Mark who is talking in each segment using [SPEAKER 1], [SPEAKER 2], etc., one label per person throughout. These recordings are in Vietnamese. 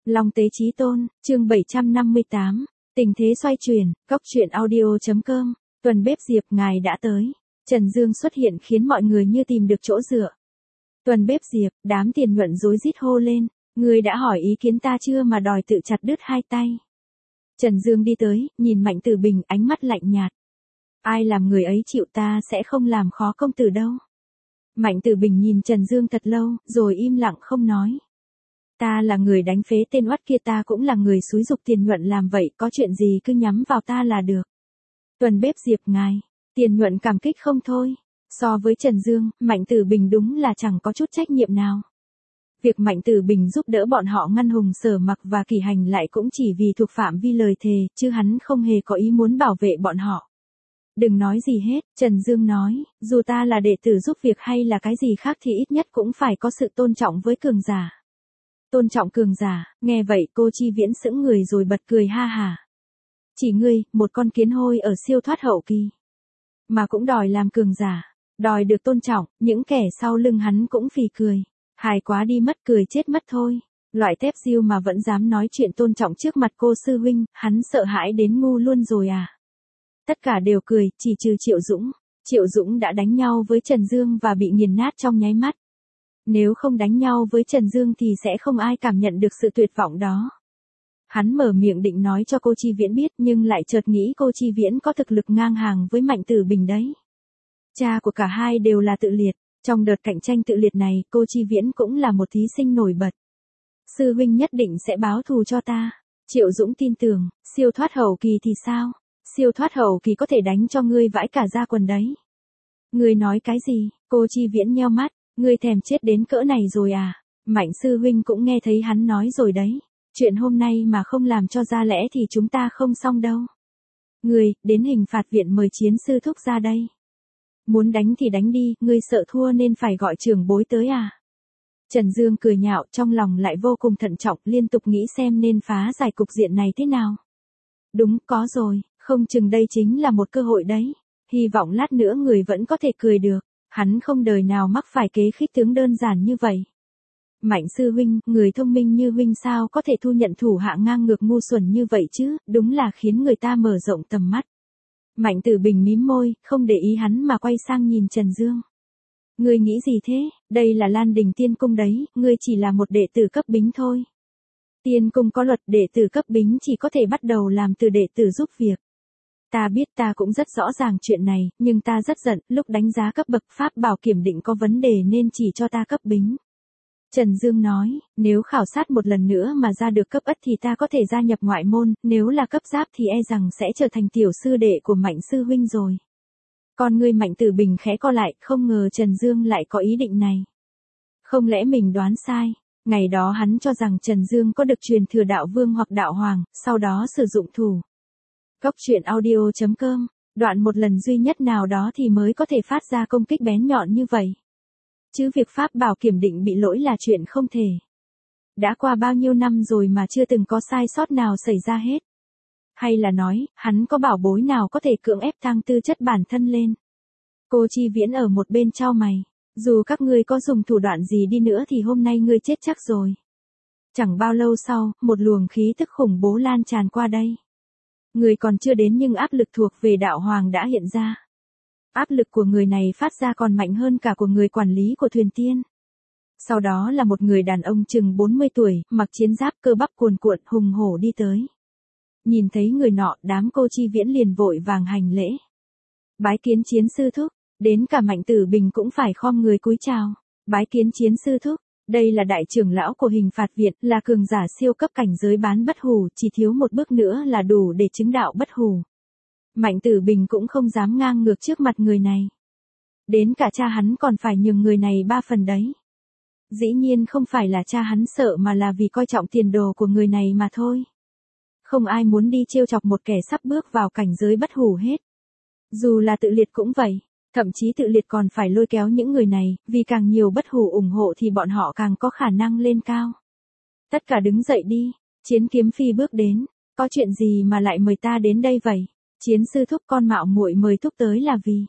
[SPEAKER 1] Long Tế Chí Tôn, chương 758, tình thế xoay chuyển, góc truyện audio.com, tuần bếp Diệp ngài đã tới. Trần Dương xuất hiện khiến mọi người như tìm được chỗ dựa. Tuần bếp Diệp, đám tiền nhuận rối rít hô lên, người đã hỏi ý kiến ta chưa mà đòi tự chặt đứt hai tay. Trần Dương đi tới, nhìn Mạnh Tử Bình ánh mắt lạnh nhạt. Ai làm người ấy chịu ta sẽ không làm khó công tử đâu. Mạnh Tử Bình nhìn Trần Dương thật lâu, rồi im lặng không nói. Ta là người đánh phế tên oắt kia, ta cũng là người xúi giục Tiền Nhuận làm vậy, có chuyện gì cứ nhắm vào ta là được. Tuần bếp Diệp ngài, Tiền Nhuận cảm kích không thôi. So với Trần Dương, Mạnh Tử Bình đúng là chẳng có chút trách nhiệm nào. Việc Mạnh Tử Bình giúp đỡ bọn họ ngăn Hùng Sở Mặc và Kỷ Hành lại cũng chỉ vì thuộc phạm vi lời thề, chứ hắn không hề có ý muốn bảo vệ bọn họ. Đừng nói gì hết, Trần Dương nói, dù ta là đệ tử giúp việc hay là cái gì khác thì ít nhất cũng phải có sự tôn trọng với cường giả. Tôn trọng cường giả, nghe vậy cô Chi Viễn sững người rồi bật cười ha hả. Chỉ ngươi, một con kiến hôi ở siêu thoát hậu kỳ, mà cũng đòi làm cường giả, đòi được tôn trọng, những kẻ sau lưng hắn cũng phì cười. Hài quá đi mất, cười chết mất thôi. Loại tép diêu mà vẫn dám nói chuyện tôn trọng trước mặt cô sư huynh, hắn sợ hãi đến ngu luôn rồi à. Tất cả đều cười, chỉ trừ Triệu Dũng. Triệu Dũng đã đánh nhau với Trần Dương và bị nghiền nát trong nháy mắt. Nếu không đánh nhau với Trần Dương thì sẽ không ai cảm nhận được sự tuyệt vọng đó. Hắn mở miệng định nói cho cô Chi Viễn biết nhưng lại chợt nghĩ cô Chi Viễn có thực lực ngang hàng với Mạnh Tử Bình đấy. Cha của cả hai đều là tự liệt. Trong đợt cạnh tranh tự liệt này, cô Chi Viễn cũng là một thí sinh nổi bật. Sư huynh nhất định sẽ báo thù cho ta. Triệu Dũng tin tưởng, siêu thoát hậu kỳ thì sao? Siêu thoát hậu kỳ có thể đánh cho ngươi vãi cả da quần đấy. Ngươi nói cái gì? Cô Chi Viễn nheo mắt, ngươi thèm chết đến cỡ này rồi à? Mạnh sư huynh cũng nghe thấy hắn nói rồi đấy. Chuyện hôm nay mà không làm cho ra lẽ thì chúng ta không xong đâu. Ngươi, đến hình phạt viện mời chiến sư thúc ra đây. Muốn đánh thì đánh đi, ngươi sợ thua nên phải gọi trưởng bối tới à? Trần Dương cười nhạo, trong lòng lại vô cùng thận trọng, liên tục nghĩ xem nên phá giải cục diện này thế nào. Đúng, có rồi, không chừng đây chính là một cơ hội đấy. Hy vọng lát nữa người vẫn có thể cười được. Hắn không đời nào mắc phải kế khích tướng đơn giản như vậy. Mạnh sư huynh, người thông minh như huynh sao có thể thu nhận thủ hạ ngang ngược ngu xuẩn như vậy chứ, đúng là khiến người ta mở rộng tầm mắt. Mạnh Tử Bình mím môi, không để ý hắn mà quay sang nhìn Trần Dương. Ngươi nghĩ gì thế, đây là Lan Đình Tiên Cung đấy, ngươi chỉ là một đệ tử cấp bính thôi. Tiên Cung có luật đệ tử cấp bính chỉ có thể bắt đầu làm từ đệ tử giúp việc. Ta biết, ta cũng rất rõ ràng chuyện này, nhưng ta rất giận, lúc đánh giá cấp bậc pháp bảo kiểm định có vấn đề nên chỉ cho ta cấp bính. Trần Dương nói, nếu khảo sát một lần nữa mà ra được cấp ất thì ta có thể gia nhập ngoại môn, nếu là cấp giáp thì e rằng sẽ trở thành tiểu sư đệ của Mạnh sư huynh rồi. Con ngươi Mạnh Tử Bình khẽ co lại, không ngờ Trần Dương lại có ý định này. Không lẽ mình đoán sai, ngày đó hắn cho rằng Trần Dương có được truyền thừa đạo vương hoặc đạo hoàng, sau đó sử dụng thủ. Góc truyện audio.com, đoạn một lần duy nhất nào đó thì mới có thể phát ra công kích bén nhọn như vậy. Chứ việc pháp bảo kiểm định bị lỗi là chuyện không thể. Đã qua bao nhiêu năm rồi mà chưa từng có sai sót nào xảy ra hết. Hay là nói, hắn có bảo bối nào có thể cưỡng ép tăng tư chất bản thân lên. Cô Chi Viễn ở một bên chau mày. Dù các ngươi có dùng thủ đoạn gì đi nữa thì hôm nay ngươi chết chắc rồi. Chẳng bao lâu sau, một luồng khí tức khủng bố lan tràn qua đây. Người còn chưa đến nhưng áp lực thuộc về đạo hoàng đã hiện ra. Áp lực của người này phát ra còn mạnh hơn cả của người quản lý của thuyền tiên. Sau đó là một người đàn ông chừng 40 tuổi, mặc chiến giáp cơ bắp cuồn cuộn hùng hổ đi tới. Nhìn thấy người nọ, đám cô Chi Viễn liền vội vàng hành lễ. Bái kiến chiến sư thúc, đến cả Mạnh Tử Bình cũng phải khom người cúi chào. Bái kiến chiến sư thúc, đây là đại trưởng lão của hình phạt viện, là cường giả siêu cấp cảnh giới bán bất hủ, chỉ thiếu một bước nữa là đủ để chứng đạo bất hủ. Mạnh Tử Bình cũng không dám ngang ngược trước mặt người này. Đến cả cha hắn còn phải nhường người này 3 phần đấy. Dĩ nhiên không phải là cha hắn sợ mà là vì coi trọng tiền đồ của người này mà thôi. Không ai muốn đi trêu chọc một kẻ sắp bước vào cảnh giới bất hủ hết. Dù là tự liệt cũng vậy, thậm chí tự liệt còn phải lôi kéo những người này, vì càng nhiều bất hủ ủng hộ thì bọn họ càng có khả năng lên cao. Tất cả đứng dậy đi, Chiến Kiếm Phi bước đến, có chuyện gì mà lại mời ta đến đây vậy? Chiến sư thúc, con mạo muội mời thúc tới là vì.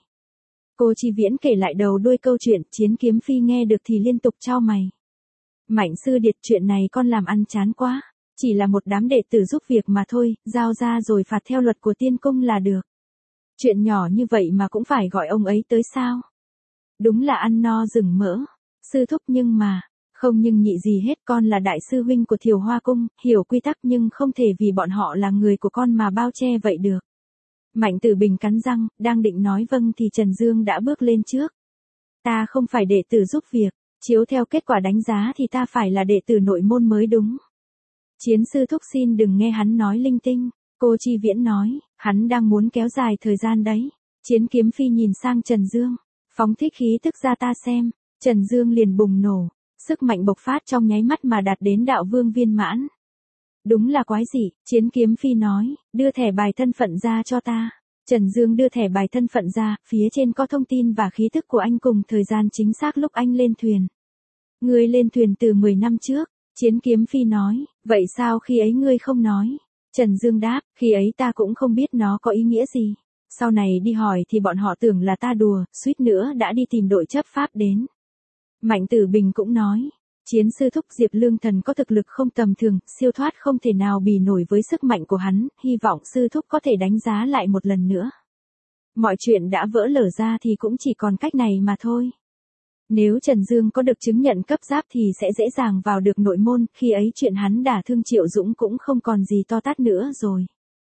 [SPEAKER 1] Cô Chi Viễn kể lại đầu đuôi câu chuyện, Chiến Kiếm Phi nghe được thì liên tục chau mày. Mạnh sư điệt, chuyện này con làm ăn chán quá. Chỉ là một đám đệ tử giúp việc mà thôi, giao ra rồi phạt theo luật của tiên cung là được. Chuyện nhỏ như vậy mà cũng phải gọi ông ấy tới sao? Đúng là ăn no rừng mỡ. Sư thúc nhưng mà, không nhưng nhị gì hết, con là đại sư huynh của Thiều Hoa Cung, hiểu quy tắc nhưng không thể vì bọn họ là người của con mà bao che vậy được. Mạnh Tử Bình cắn răng, đang định nói vâng thì Trần Dương đã bước lên trước. Ta không phải đệ tử giúp việc, chiếu theo kết quả đánh giá thì ta phải là đệ tử nội môn mới đúng. Chiến sư thúc xin đừng nghe hắn nói linh tinh, cô Chi Viễn nói, hắn đang muốn kéo dài thời gian đấy. Chiến Kiếm Phi nhìn sang Trần Dương, phóng thích khí tức ra ta xem, Trần Dương liền bùng nổ, sức mạnh bộc phát trong nháy mắt mà đạt đến đạo vương viên mãn. Đúng là quái dị, Chiến Kiếm Phi nói, đưa thẻ bài thân phận ra cho ta. Trần Dương đưa thẻ bài thân phận ra, phía trên có thông tin và khí thức của anh cùng thời gian chính xác lúc anh lên thuyền. Ngươi lên thuyền từ 10 năm trước, Chiến Kiếm Phi nói, vậy sao khi ấy ngươi không nói? Trần Dương đáp, khi ấy ta cũng không biết nó có ý nghĩa gì. Sau này đi hỏi thì bọn họ tưởng là ta đùa, suýt nữa đã đi tìm đội chấp pháp đến. Mạnh Tử Bình cũng nói, Chiến sư thúc Diệp Lương Thần có thực lực không tầm thường, siêu thoát không thể nào bì nổi với sức mạnh của hắn, hy vọng sư thúc có thể đánh giá lại một lần nữa. Mọi chuyện đã vỡ lở ra thì cũng chỉ còn cách này mà thôi. Nếu Trần Dương có được chứng nhận cấp giáp thì sẽ dễ dàng vào được nội môn, khi ấy chuyện hắn đả thương Triệu Dũng cũng không còn gì to tát nữa rồi.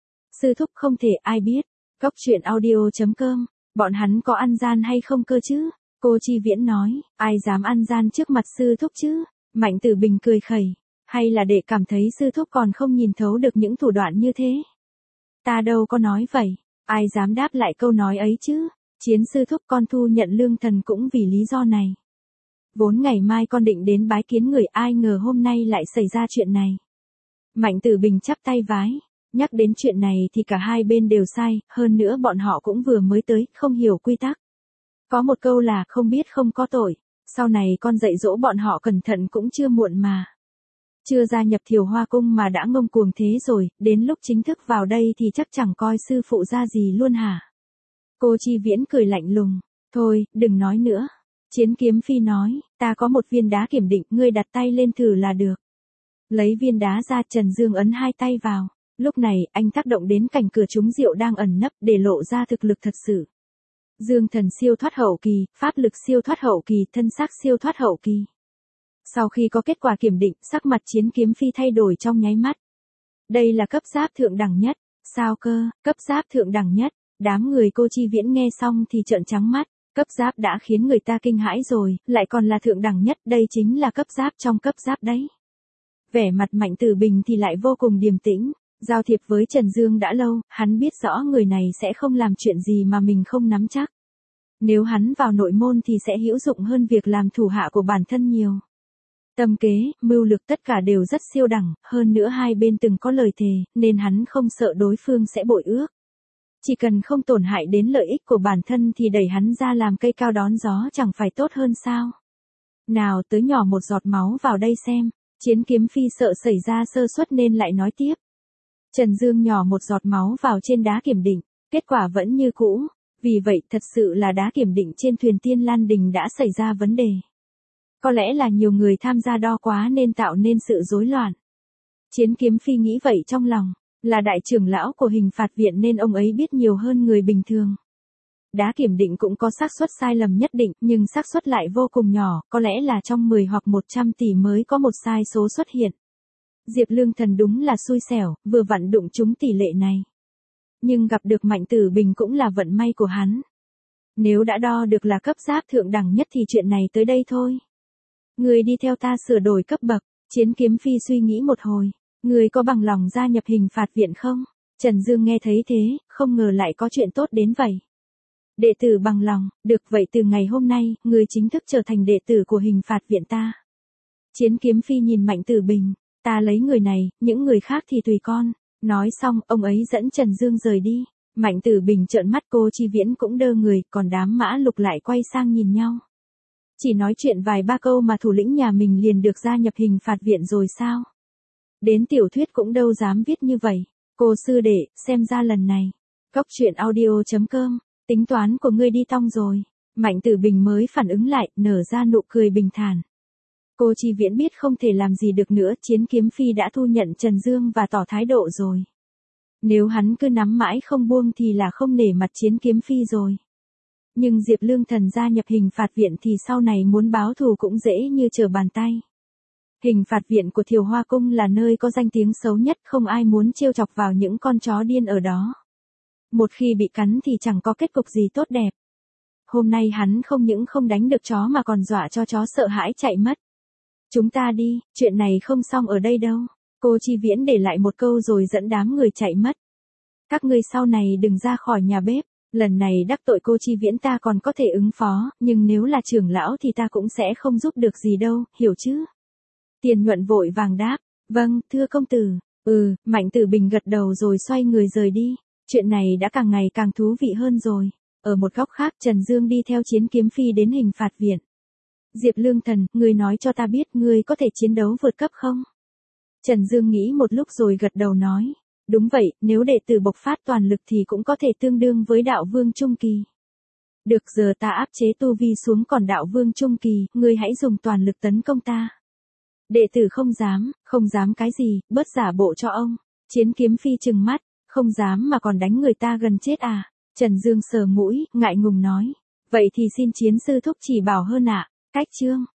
[SPEAKER 1] Sư thúc không thể ai biết. Góc truyện audio.com, bọn hắn có ăn gian hay không cơ chứ? Cô Chi Viễn nói, ai dám ăn gian trước mặt sư thúc chứ? Mạnh Tử Bình cười khẩy, hay là để cảm thấy sư thúc còn không nhìn thấu được những thủ đoạn như thế? Ta đâu có nói vậy, ai dám đáp lại câu nói ấy chứ? Chiến sư thúc con thu nhận Lương Thần cũng vì lý do này. Vốn ngày mai con định đến bái kiến người, ai ngờ hôm nay lại xảy ra chuyện này. Mạnh Tử Bình chắp tay vái. Nhắc đến chuyện này thì cả hai bên đều sai, hơn nữa bọn họ cũng vừa mới tới, không hiểu quy tắc. Có một câu là không biết không có tội, sau này con dạy dỗ bọn họ cẩn thận cũng chưa muộn mà. Chưa gia nhập Thiều Hoa Cung mà đã ngông cuồng thế rồi, đến lúc chính thức vào đây thì chắc chẳng coi sư phụ ra gì luôn hả? Cô Chi Viễn cười lạnh lùng, thôi, đừng nói nữa. Chiến Kiếm Phi nói, ta có một viên đá kiểm định, ngươi đặt tay lên thử là được. Lấy viên đá ra, Trần Dương ấn hai tay vào. Lúc này, anh tác động đến cảnh cửa trúng rượu đang ẩn nấp để lộ ra thực lực thật sự. Dương thần siêu thoát hậu kỳ, pháp lực siêu thoát hậu kỳ, thân xác siêu thoát hậu kỳ. Sau khi có kết quả kiểm định, sắc mặt Chiến Kiếm Phi thay đổi trong nháy mắt. Đây là cấp giáp thượng đẳng nhất. Sao cơ, cấp giáp thượng đẳng nhất. Đám người cô Chi Viễn nghe xong thì trợn trắng mắt. Cấp giáp đã khiến người ta kinh hãi rồi, lại còn là thượng đẳng nhất, đây chính là cấp giáp trong cấp giáp đấy. Vẻ mặt Mạnh Tử Bình thì lại vô cùng điềm tĩnh. Giao thiệp với Trần Dương đã lâu, hắn biết rõ người này sẽ không làm chuyện gì mà mình không nắm chắc. Nếu hắn vào nội môn thì sẽ hữu dụng hơn việc làm thủ hạ của bản thân nhiều. Tâm kế, mưu lược tất cả đều rất siêu đẳng, hơn nữa hai bên từng có lời thề, nên hắn không sợ đối phương sẽ bội ước. Chỉ cần không tổn hại đến lợi ích của bản thân thì đẩy hắn ra làm cây cao đón gió chẳng phải tốt hơn sao? Nào tới nhỏ một giọt máu vào đây xem. Chiến Kiếm Phi sợ xảy ra sơ suất nên lại nói tiếp. Trần Dương nhỏ một giọt máu vào trên đá kiểm định, kết quả vẫn như cũ, vì vậy thật sự là đá kiểm định trên thuyền Tiên Lan Đình đã xảy ra vấn đề. Có lẽ là nhiều người tham gia đo quá nên tạo nên sự rối loạn. Chiến Kiếm Phi nghĩ vậy trong lòng, là đại trưởng lão của hình phạt viện nên ông ấy biết nhiều hơn người bình thường. Đá kiểm định cũng có xác suất sai lầm nhất định, nhưng xác suất lại vô cùng nhỏ, có lẽ là trong 10 hoặc 100 tỷ mới có một sai số xuất hiện. Diệp Lương Thần đúng là xui xẻo, vừa vặn đụng trúng tỷ lệ này. Nhưng gặp được Mạnh Tử Bình cũng là vận may của hắn. Nếu đã đo được là cấp giáp thượng đẳng nhất thì chuyện này tới đây thôi. Người đi theo ta sửa đổi cấp bậc. Chiến Kiếm Phi suy nghĩ một hồi. Người có bằng lòng gia nhập hình phạt viện không? Trần Dương nghe thấy thế, không ngờ lại có chuyện tốt đến vậy. Đệ tử bằng lòng, được vậy từ ngày hôm nay, người chính thức trở thành đệ tử của hình phạt viện ta. Chiến Kiếm Phi nhìn Mạnh Tử Bình. Ta lấy người này, những người khác thì tùy con. Nói xong, ông ấy dẫn Trần Dương rời đi. Mạnh Tử Bình trợn mắt, cô Chi Viễn cũng đơ người, còn đám Mã Lục lại quay sang nhìn nhau. Chỉ nói chuyện vài ba câu mà thủ lĩnh nhà mình liền được gia nhập hình phạt viện rồi sao? Đến tiểu thuyết cũng đâu dám viết như vậy. Cô sư đệ, xem ra lần này. Góc truyện audio.com, tính toán của ngươi đi tong rồi. Mạnh Tử Bình mới phản ứng lại, nở ra nụ cười bình thản. Cô Chi Viễn biết không thể làm gì được nữa, Chiến Kiếm Phi đã thu nhận Trần Dương và tỏ thái độ rồi. Nếu hắn cứ nắm mãi không buông thì là không nể mặt Chiến Kiếm Phi rồi. Nhưng Diệp Lương Thần gia nhập hình phạt viện thì sau này muốn báo thù cũng dễ như trở bàn tay. Hình phạt viện của Thiều Hoa Cung là nơi có danh tiếng xấu nhất, không ai muốn trêu chọc vào những con chó điên ở đó. Một khi bị cắn thì chẳng có kết cục gì tốt đẹp. Hôm nay hắn không những không đánh được chó mà còn dọa cho chó sợ hãi chạy mất. Chúng ta đi, chuyện này không xong ở đây đâu. Cô Chi Viễn để lại một câu rồi dẫn đám người chạy mất. Các ngươi sau này đừng ra khỏi nhà bếp. Lần này đắc tội cô Chi Viễn ta còn có thể ứng phó, nhưng nếu là trưởng lão thì ta cũng sẽ không giúp được gì đâu, hiểu chứ? Tiền Nhuận vội vàng đáp, vâng, thưa công tử. Mạnh Tử Bình gật đầu rồi xoay người rời đi. Chuyện này đã càng ngày càng thú vị hơn rồi. Ở một góc khác, Trần Dương đi theo Chiến Kiếm Phi đến hình phạt viện. Diệp Lương Thần, ngươi nói cho ta biết ngươi có thể chiến đấu vượt cấp không? Trần Dương nghĩ một lúc rồi gật đầu nói. Đúng vậy, nếu đệ tử bộc phát toàn lực thì cũng có thể tương đương với đạo vương trung kỳ. Được, giờ ta áp chế tu vi xuống, còn đạo vương trung kỳ, ngươi hãy dùng toàn lực tấn công ta. Đệ tử không dám cái gì, bớt giả bộ cho ông. Chiến Kiếm Phi trừng mắt, không dám mà còn đánh người ta gần chết à? Trần Dương sờ mũi, ngại ngùng nói. Vậy thì xin chiến sư thúc chỉ bảo hơn ạ. Cách chương